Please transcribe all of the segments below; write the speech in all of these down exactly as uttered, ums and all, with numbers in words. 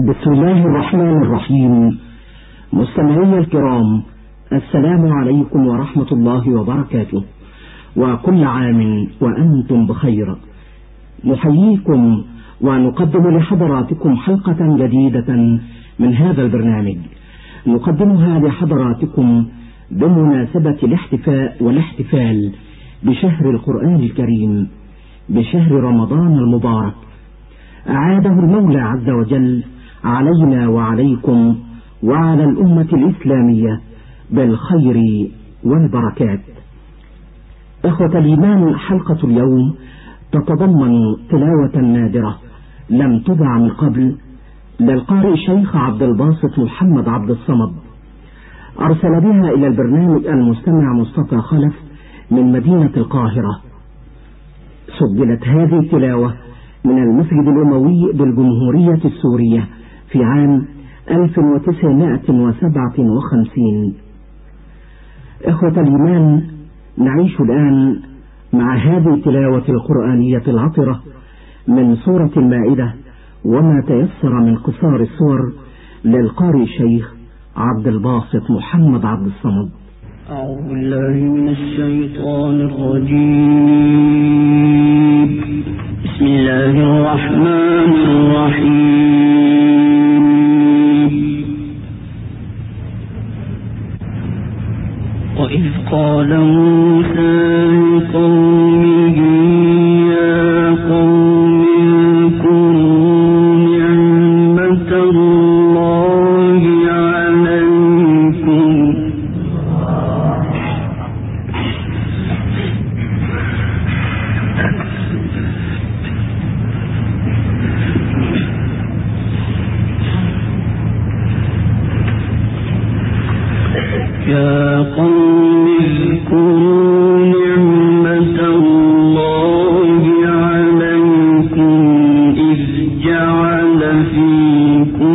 بسم الله الرحمن الرحيم. مستمعي الكرام، السلام عليكم ورحمة الله وبركاته، وكل عام وأنتم بخير. نحييكم ونقدم لحضراتكم حلقة جديدة من هذا البرنامج، نقدمها لحضراتكم بمناسبة الاحتفاء والاحتفال بشهر القرآن الكريم، بشهر رمضان المبارك، أعاده المولى عز وجل علينا وعليكم وعلى الأمة الإسلامية بالخير والبركات. إخوة الإيمان، حلقة اليوم تتضمن تلاوة نادرة لم تذع من قبل للقارئ الشيخ عبد الباسط محمد عبد الصمد، أرسل بها إلى البرنامج المستمع مصطفى خلف من مدينة القاهرة. سجلت هذه التلاوة من المسجد الأموي بالجمهورية السورية في عام ألف وتسعمائة وسبعة وخمسين. إخوة الإيمان، نعيش الآن مع هذه التلاوة القرآنية العطرة من سورة المائدة وما تيسر من قصار السور للقارئ الشيخ عبد الباسط محمد عبد الصمد. أعوذ بالله من الشيطان الرجيم. بسم الله الرحمن الرحيم. وإذ قال موسى لقومه يا قوم اذكروا نعمة الله عليكم يا قوم اذكروا نعمة الله عليكم إذ جعل فيكم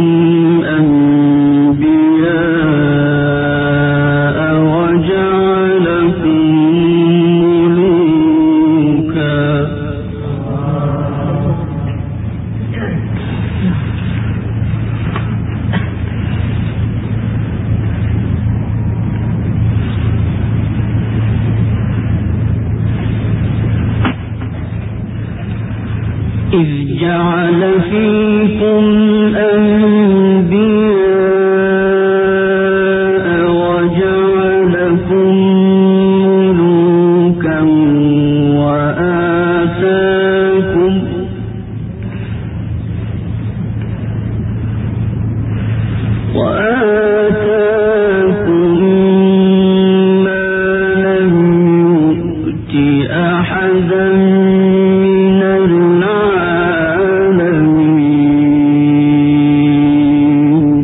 أنبياء وجعلكم ملوكا إذ جعل فيكم أنبياء وجعلكم ملوكا وآتاكم وآتاكم ما لم يؤت أحدا من العالمين.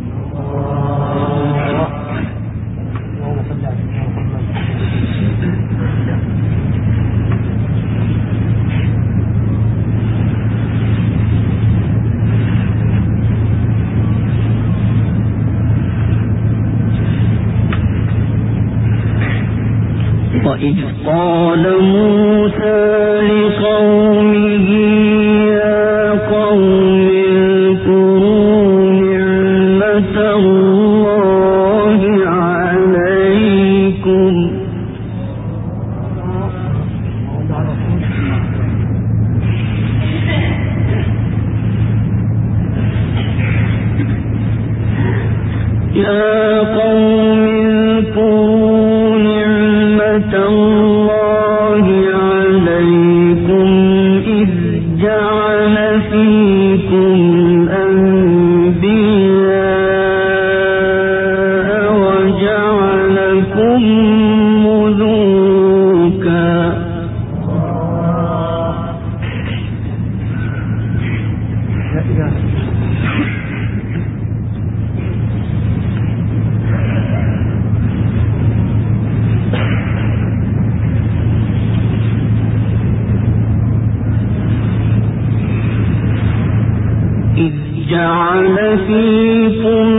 وإذ قال موسى لقومه يا قوم اذكروا نعمة الله عليكم يا قوم اذكروا نعمة الله عليكم إذ جعل فيكم أنبياء وجعلكم ملوكا إذ جعل فيكم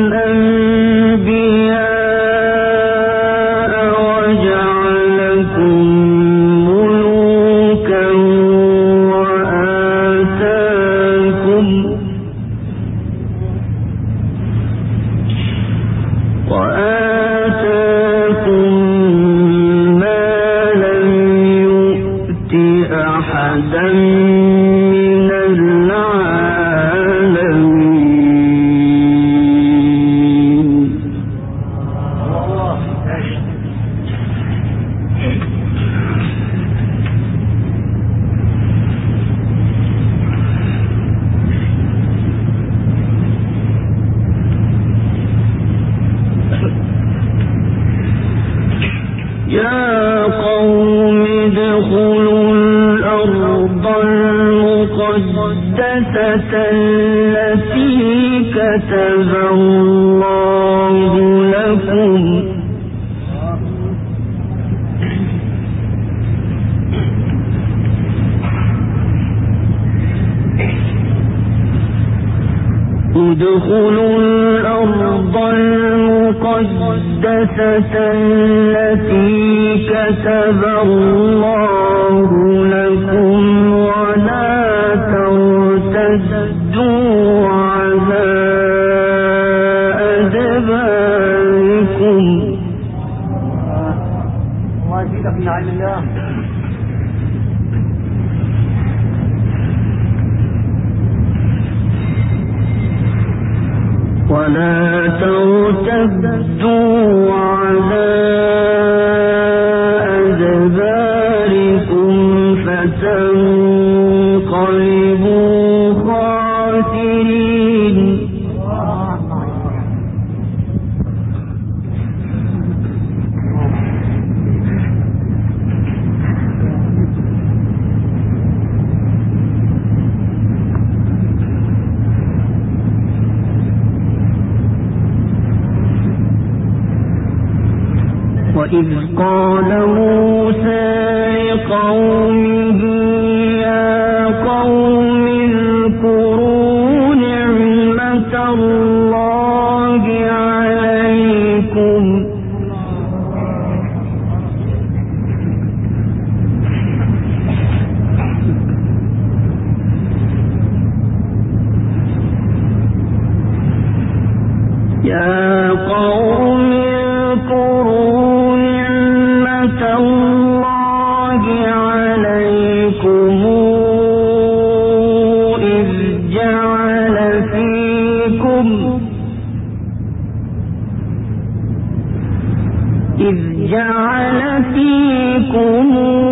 أنبياء وجعلكم ملوكا وآتاكم التي كتب الله لكم ادخلوا الأرض المقدسة التي كتب الله لكم ولا ترتدوا على أدباركم. الله يزيدك من علم الله. ولا ترتدوا على أدباركم فتنقلبوا خاسرين. وإذ قال موسى لقومه يا قوم اذكروا نعمة الله عليكم يا قوم اذكروا الله عليكم إذ جعل فيكم إذ جعل فيكم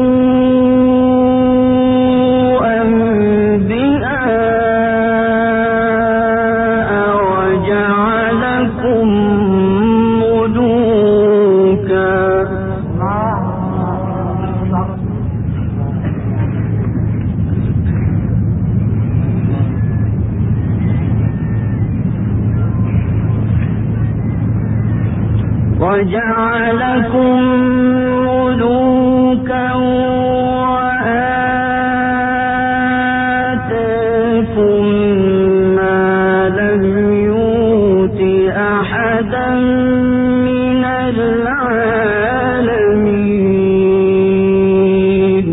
أنبياء وجعلكم ملوكا وجعلكم ملوكا وآتاكم ما لم يؤت أحدا من العالمين.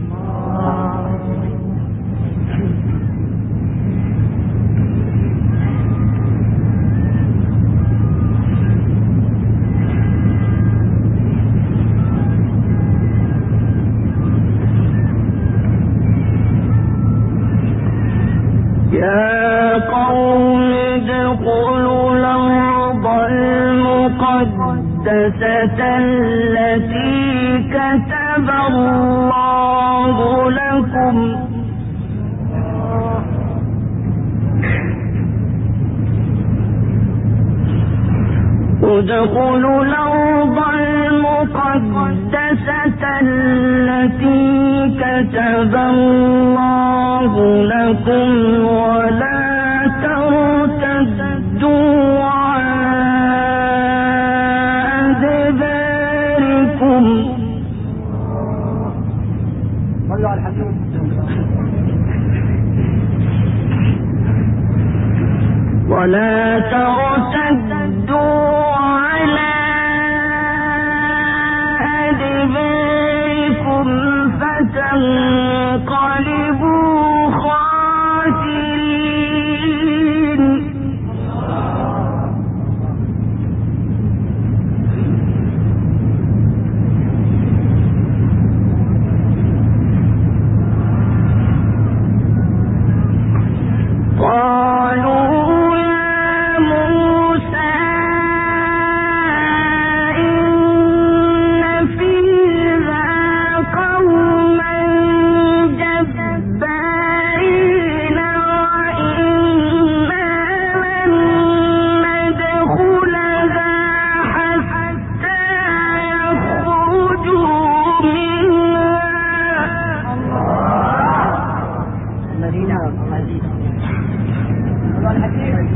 يا قوم ادخلوا الأرض المقدسة التي كتب الله لكم ادخلوا الأرض المقدسة التي كتب الله لكم ولا ترتدوا على أدباركم. صلوا على الحبيب. ولا ترتدوا على أدباركم فتنقلبوا خاسرين. قالوا يا موسى إن فيها قوما على الحكيم.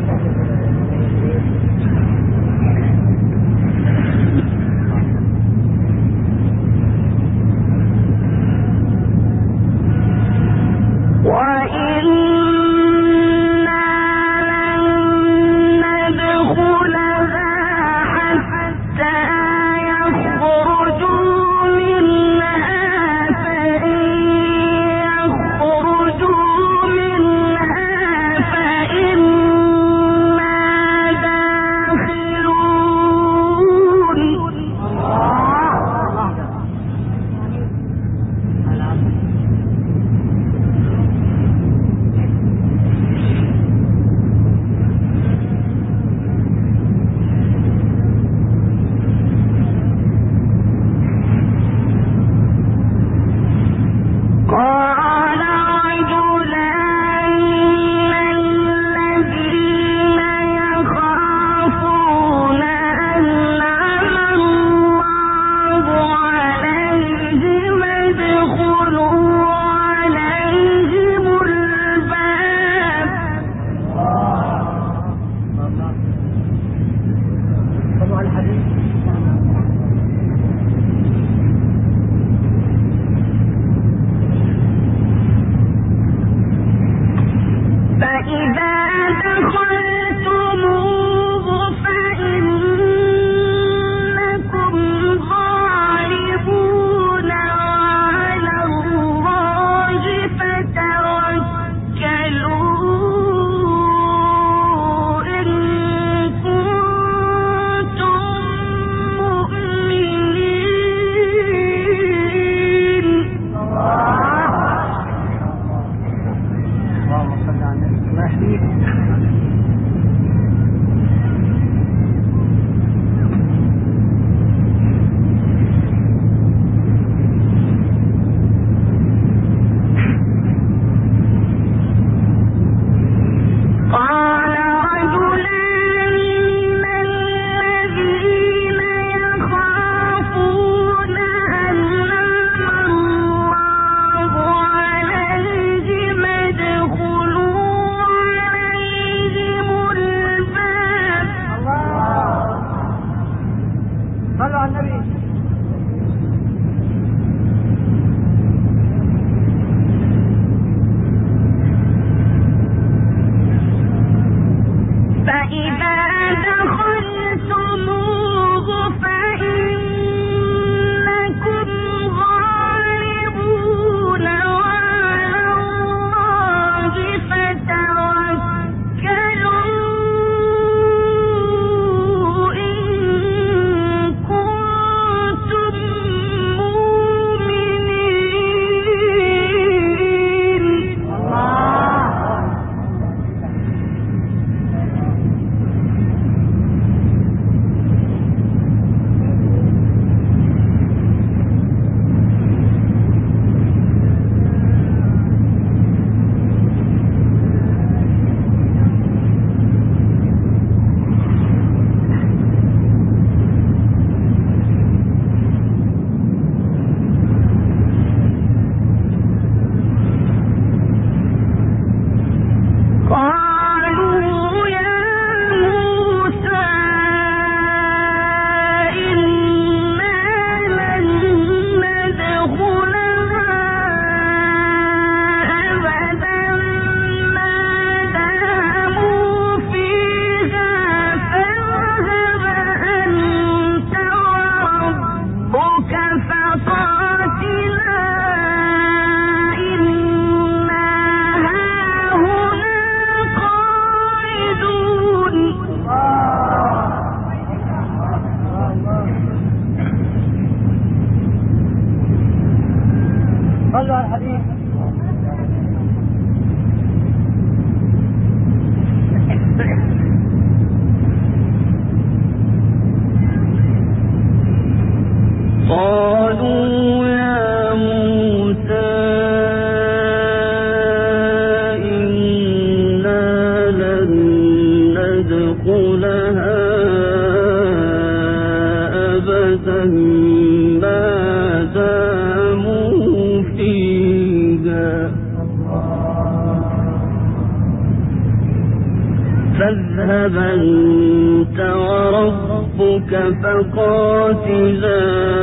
فاذهب أنت وربك فقاتلا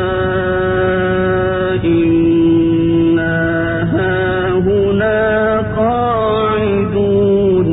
إنا هاهنا قاعدون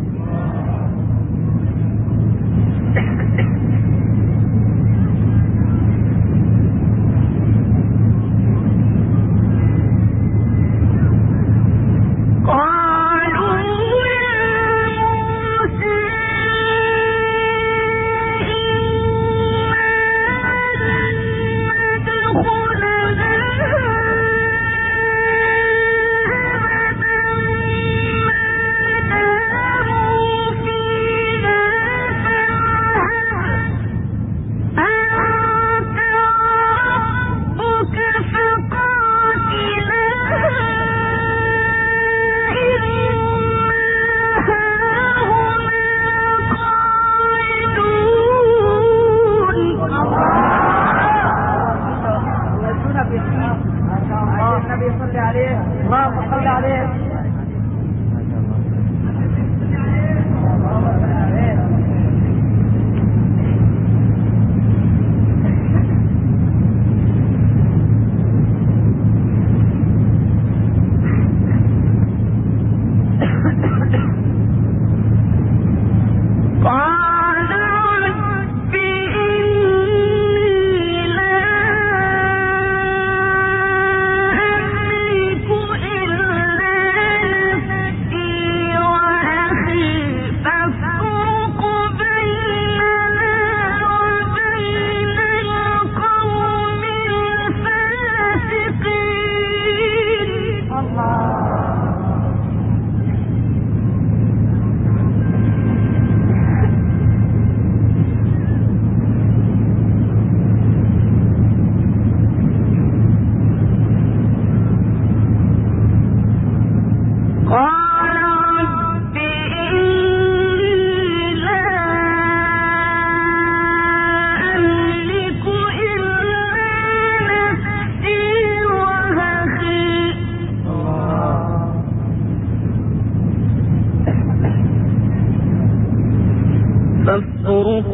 فافرق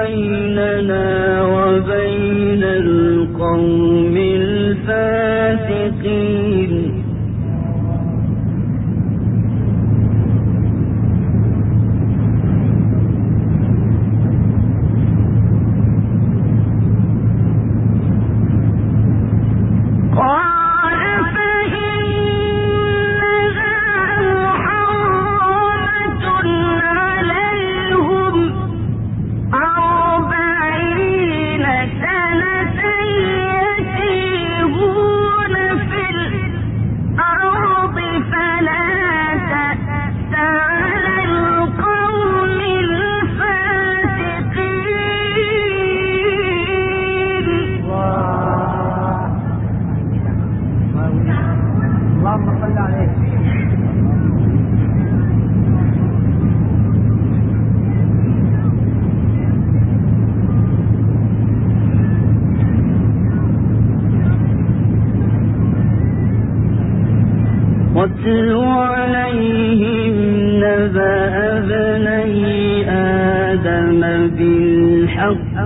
بيننا وبين القوم الفاسقين واتل عليهم نبأ ابني آدم بالحق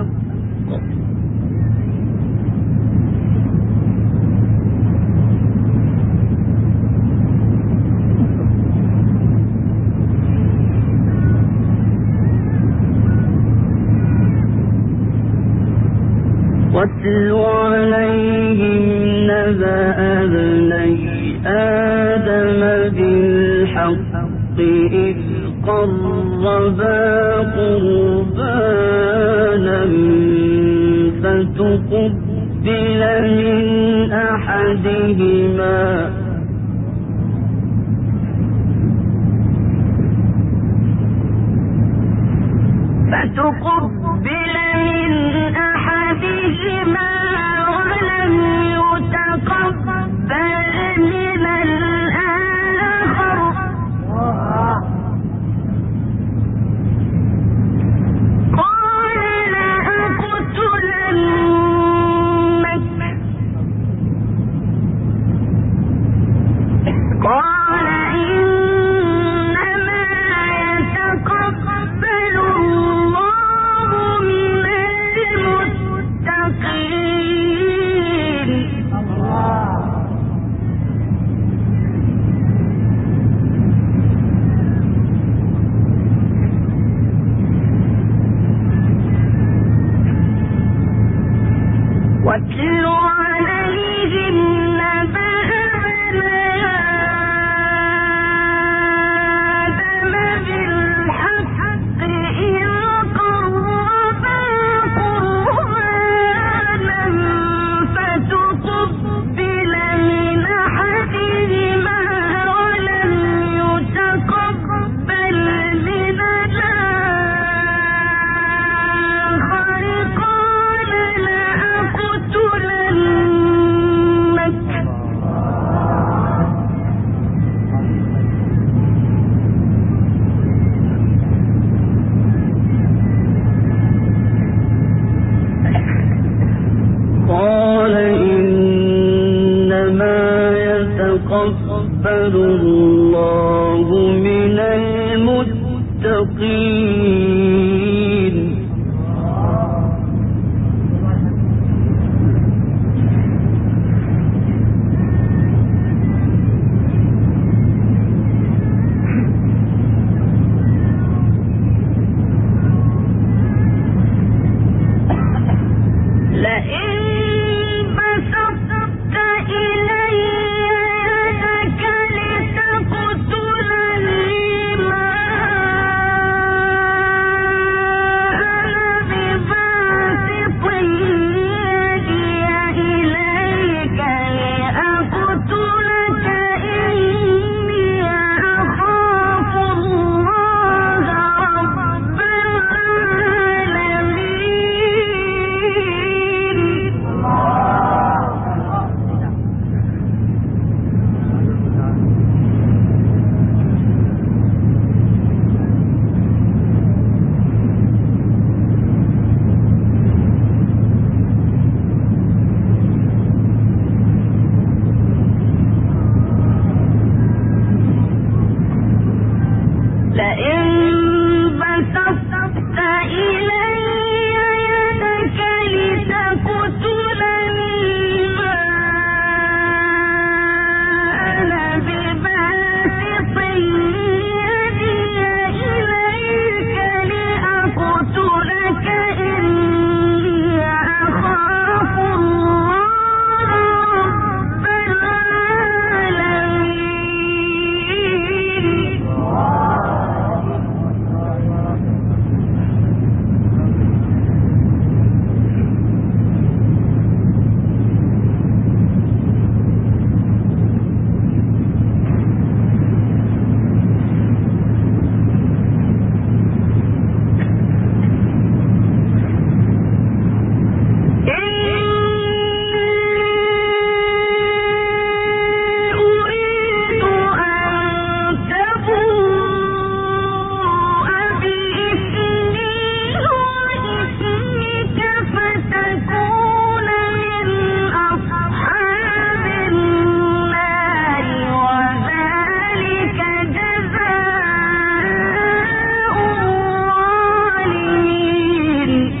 واتل عليهم نبأ ابني آدم بالحق إذ قربا قربانا فتقبل من أحدهما فتقبل من أحدهما ولم يتقبل من الآخر قال لأقتلنك قال إنما يتقبل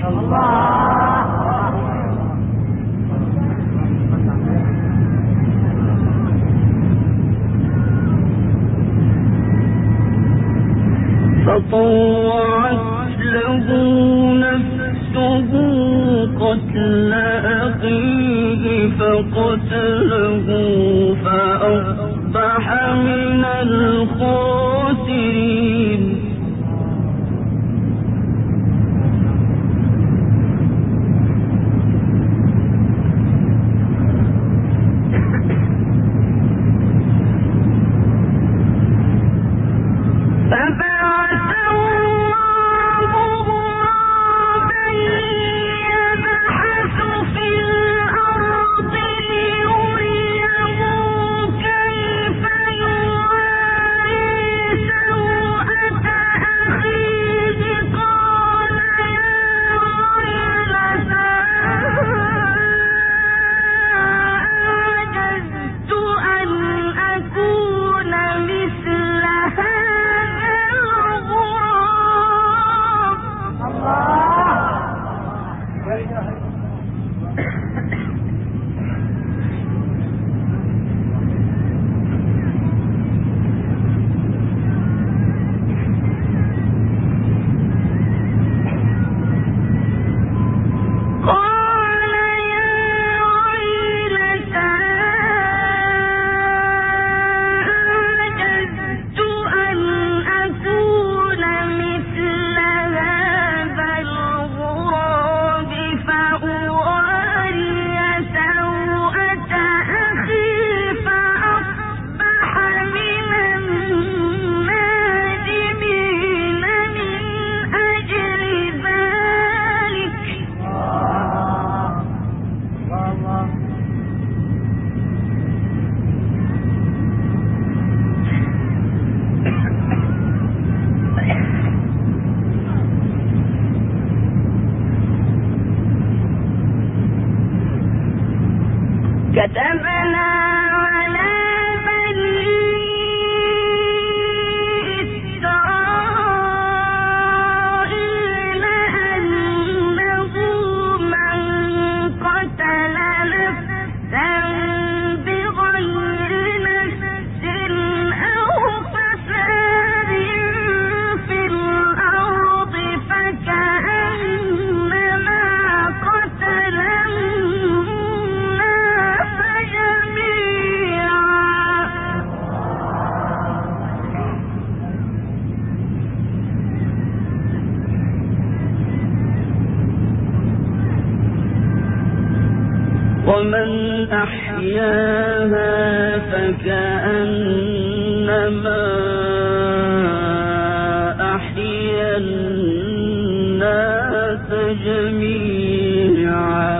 فطوعت له نفسه قتل أخيه فقتله فأصبح من الخاسرين. كتبنا على بني إسرائيل أنه من قتل نفسا بغير نفس أو فساد في الأرض فكأنما قتل ومن أحياها فكأنما أحيا الناس جميعا.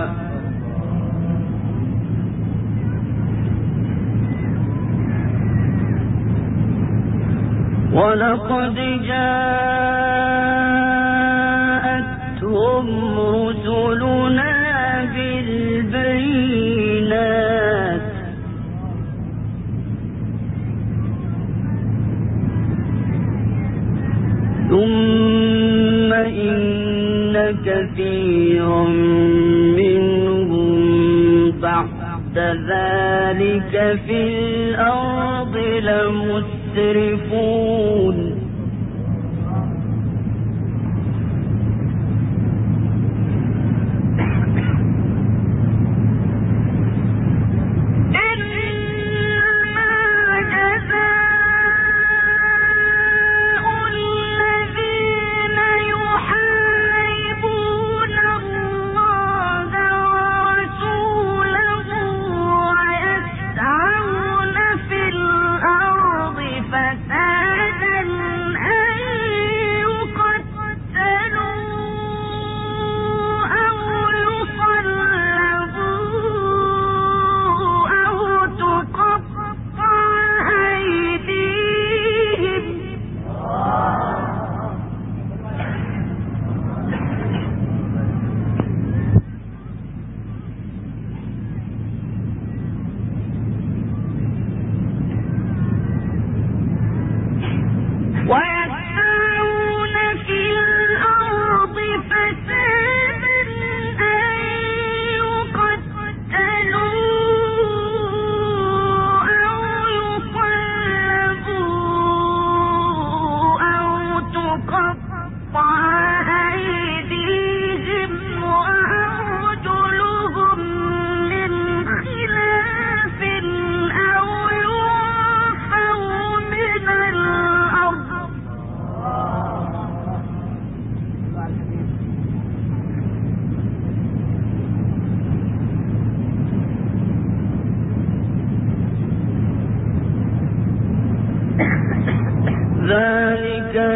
ولقد جاءتهم رسلنا بالبينات ثم إن كثيرا منهم بعد ذلك في الأرض لمسرفون. فسادا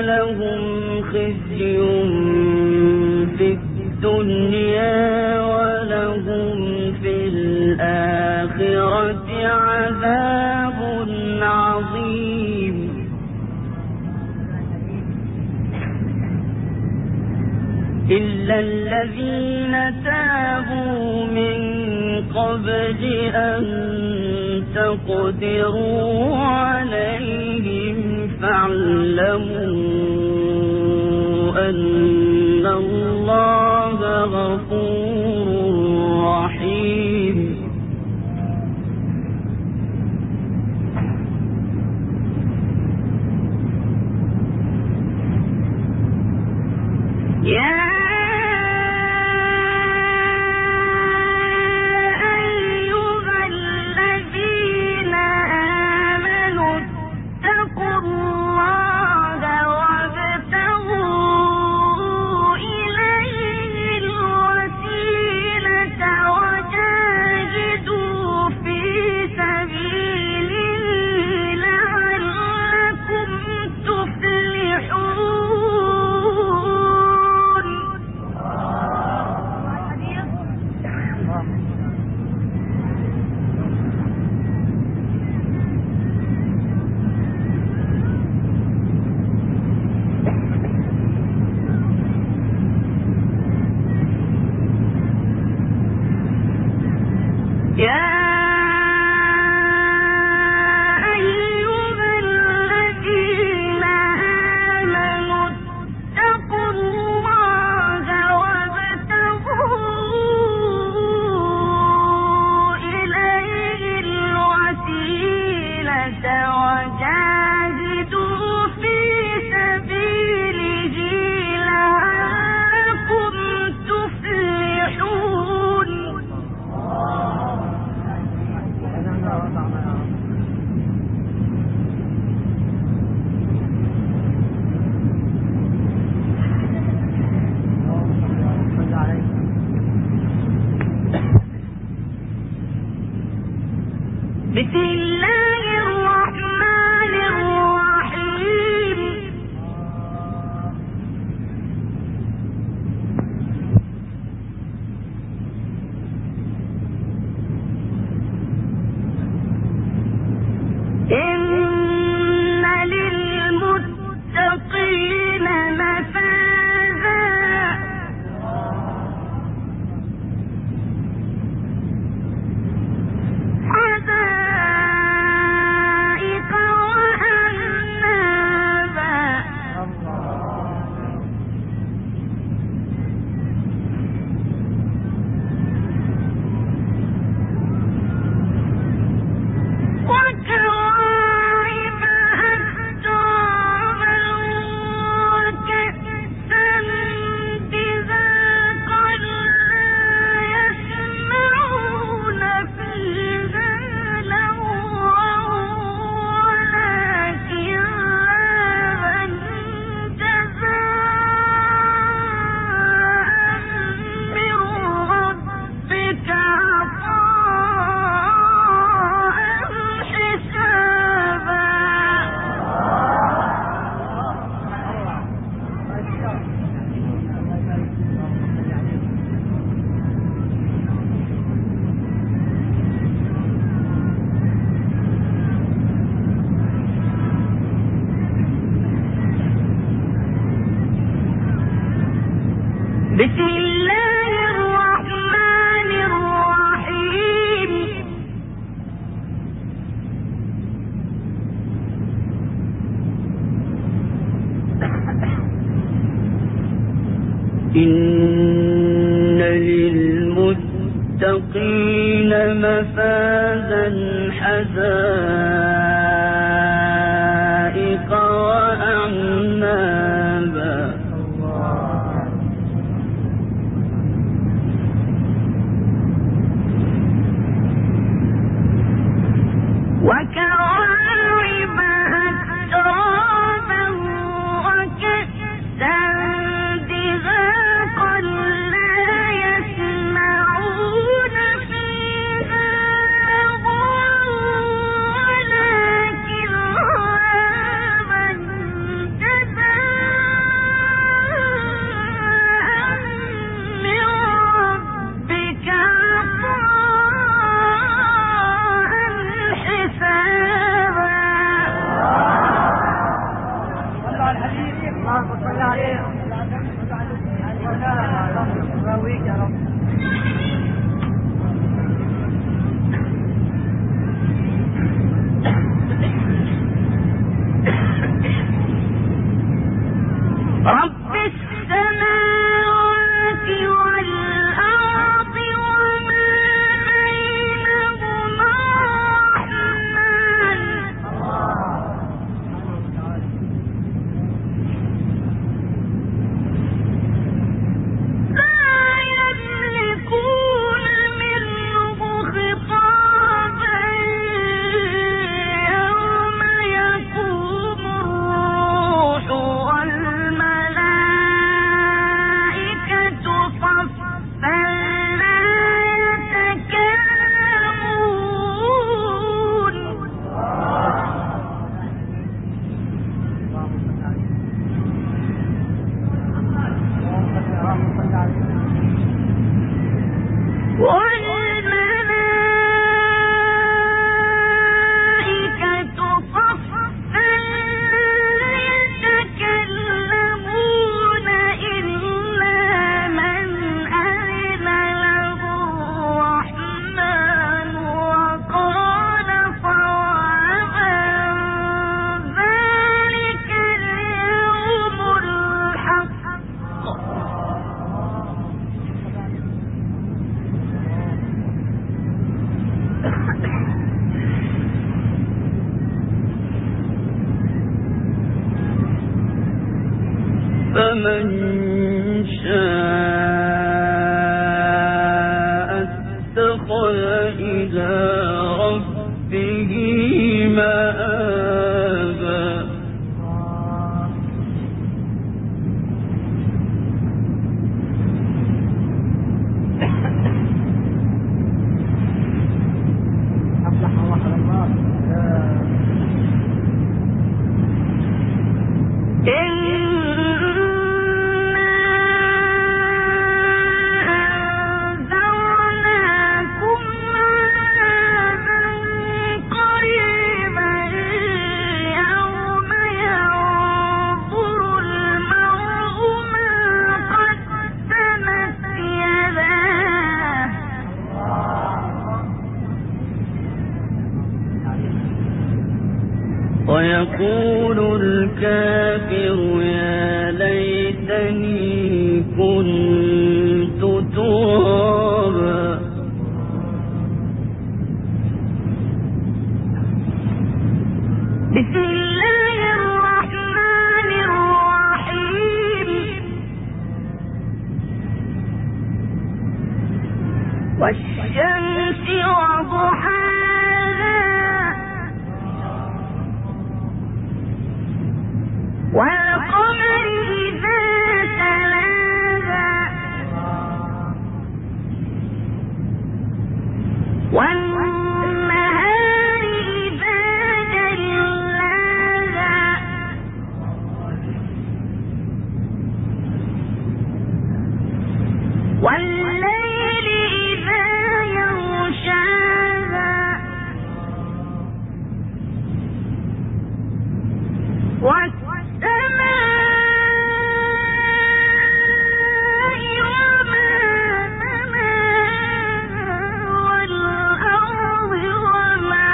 لهم خزي في الدنيا ولهم في الآخرة عذاب عظيم. إلا الذين تابوا من قبل أن تقدروا عليهم فاعلموا أن الله غفور رحيم. يا بسم الله الرحمن الرحيم. إن للمتقين مفازا حدائق وأعنابا وكواعب أترابا وكأسا دهاقا لا يسمعون فيها لغوا ولا كذابا جزاء من ربك عطاء حسابا. بسم الله الرحمن الرحيم. إن للمتقين مفازا حدائق وأعنابا وكواعب أترابا وكأسا دهاقا لا يسمعون فيها لغوا ولا كذابا جزاء يقويك يا رب. رب السماوات والأرض وما بينهما الرحمن لا يملكون منه خطابا يوم يقوم الروح والملائكة صفا لا يتكلمون والملائكة صفا لا يتكلمون إلا من أذن له الرحمن وقال صوابا ذلك اليوم الحق فمن شاء اتخذ إلى ربه مآبا أفلح وحد الله. أنذرناكم عذابا قريبا يوم ينظر المرء ما قدمت يداه ويقول الكافر يا ليتني كنت ترابا بسم الله الرحمن الرحيم والشمس وضحاها والقمر إذا تلاها والنهار إذا جلاها والليل إذا يغشاها والسماء وما بناها والأرض وما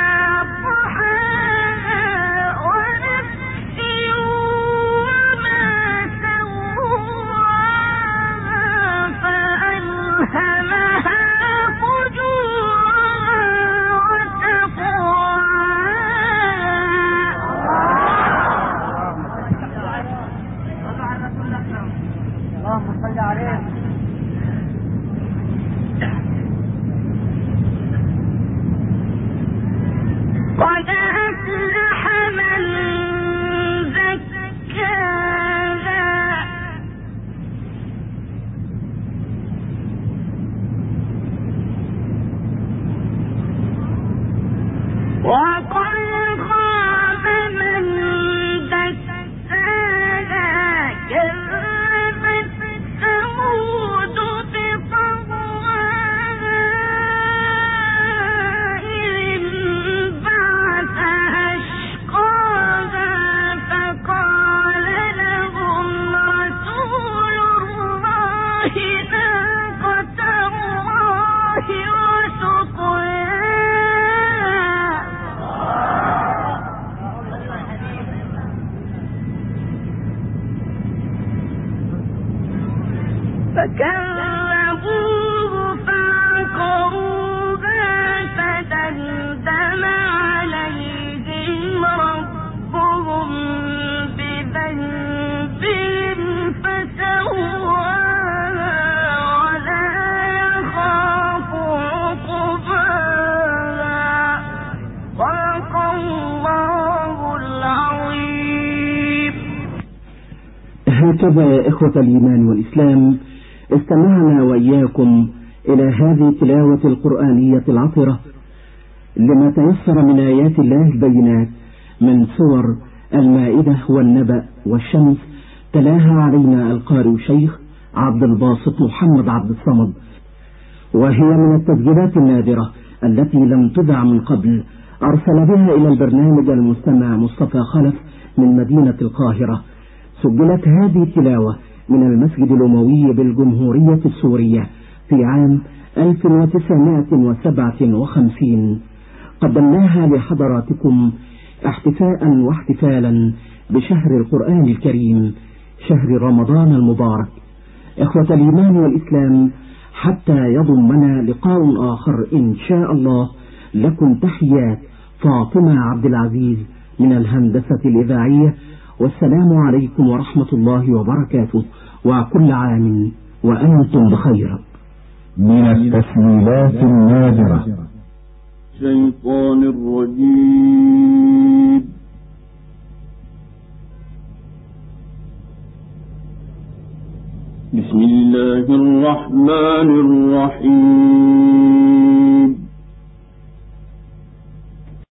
طحاها ونفس وما سواها فألهمها فجورها وتقواها اللهم صل عليه. قد أفلح من زكاها وقد خاب من دساها كذبت ثمود فكذبوه فعقروها فدمدم عليهم ربهم بذنبهم فسواها ولا يخاف عقباها. صدق الله العظيم. هكذا إخوة الإيمان والإسلام استمعنا وإياكم إلى هذه التلاوة القرآنية العطرة لما تيسر من آيات الله البينات من سور المائدة والنبأ والشمس، تلاها علينا القارئ الشيخ عبد الباسط محمد عبد الصمد، وهي من التسجيلات النادرة التي لم تذع من قبل. أرسل بها إلى البرنامج المستمع مصطفى خلف من مدينة القاهرة. سجلت هذه التلاوة من المسجد الأموي بالجمهورية السورية في عام ألف وتسعمائة وسبعة وخمسين. قدمناها لحضراتكم احتفاء واحتفالا بشهر القرآن الكريم، شهر رمضان المبارك. إخوة الإيمان والإسلام، حتى يضمنا لقاء آخر إن شاء الله، لكم تحيات فاطمة عبد العزيز من الهندسة الإذاعية، والسلام عليكم ورحمة الله وبركاته، وكل عام وأنتم بخير. من التسجيلات النادرة. الشيطان الرجيم. بسم الله الرحمن الرحيم.